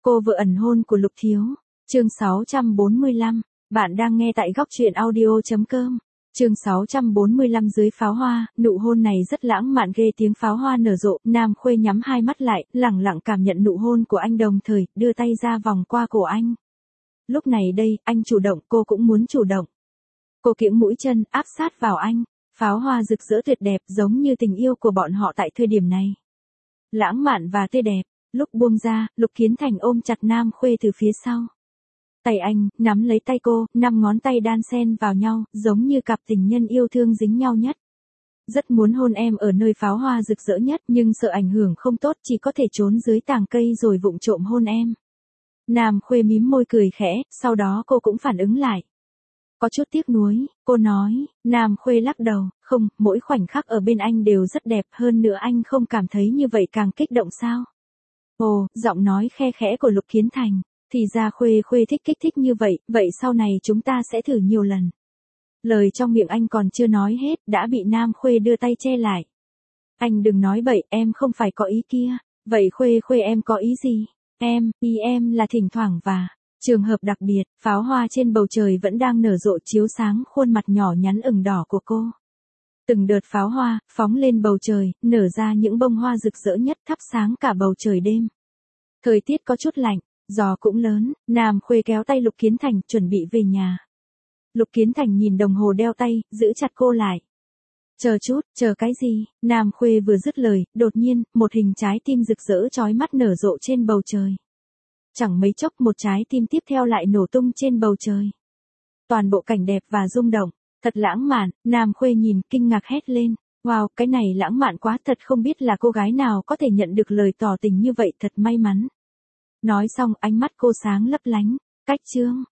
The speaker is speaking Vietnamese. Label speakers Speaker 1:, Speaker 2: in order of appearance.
Speaker 1: Cô vợ ẩn hôn của Lục Thiếu. Chương 645. Bạn đang nghe tại góc truyện audio.com. Chương 645 dưới pháo hoa, nụ hôn này rất lãng mạn ghê, tiếng pháo hoa nở rộ, Nam Khuê nhắm hai mắt lại, lẳng lặng cảm nhận nụ hôn của anh, đồng thời đưa tay ra vòng qua cổ anh. Lúc này đây, anh chủ động, cô cũng muốn chủ động. Cô kiễng mũi chân, áp sát vào anh. Pháo hoa rực rỡ tuyệt đẹp, giống như tình yêu của bọn họ tại thời điểm này. Lãng mạn và tươi đẹp. Lúc buông ra, Lục Kiến Thành ôm chặt Nam Khuê từ phía sau. Tay anh nắm lấy tay cô, 5 ngón tay đan xen vào nhau, giống như cặp tình nhân yêu thương dính nhau nhất. Rất muốn hôn em ở nơi pháo hoa rực rỡ nhất, nhưng sợ ảnh hưởng không tốt, chỉ có thể trốn dưới tàng cây rồi vụng trộm hôn em. Nam Khuê mím môi cười khẽ, sau đó cô cũng phản ứng lại. Có chút tiếc nuối, cô nói. Nam Khuê lắc đầu, không, mỗi khoảnh khắc ở bên anh đều rất đẹp, hơn nữa anh không cảm thấy như vậy càng kích động sao? Ồ, giọng nói khe khẽ của Lục Kiến Thành. Thì ra Khuê thích kích thích như vậy, vậy sau này chúng ta sẽ thử nhiều lần. Lời trong miệng anh còn chưa nói hết, đã bị Nam Khuê đưa tay che lại. Anh đừng nói bậy, em không phải có ý kia. Vậy Khuê em có ý gì? Ý em là thỉnh thoảng và trường hợp đặc biệt, pháo hoa trên bầu trời vẫn đang nở rộ chiếu sáng khuôn mặt nhỏ nhắn ửng đỏ của cô. Từng đợt pháo hoa, phóng lên bầu trời, nở ra những bông hoa rực rỡ nhất, thắp sáng cả bầu trời đêm. Thời tiết có chút lạnh, gió cũng lớn, Nam Khuê kéo tay Lục Kiến Thành, chuẩn bị về nhà. Lục Kiến Thành nhìn đồng hồ đeo tay, giữ chặt cô lại. Chờ chút, chờ cái gì? Nam Khuê vừa dứt lời, đột nhiên, một hình trái tim rực rỡ chói mắt nở rộ trên bầu trời. Chẳng mấy chốc một trái tim tiếp theo lại nổ tung trên bầu trời. Toàn bộ cảnh đẹp và rung động, thật lãng mạn, Nam Khuê nhìn, kinh ngạc hét lên. Wow, cái này lãng mạn quá, thật không biết là cô gái nào có thể nhận được lời tỏ tình như vậy, thật may mắn. Nói xong, ánh mắt cô sáng lấp lánh. Cách chương.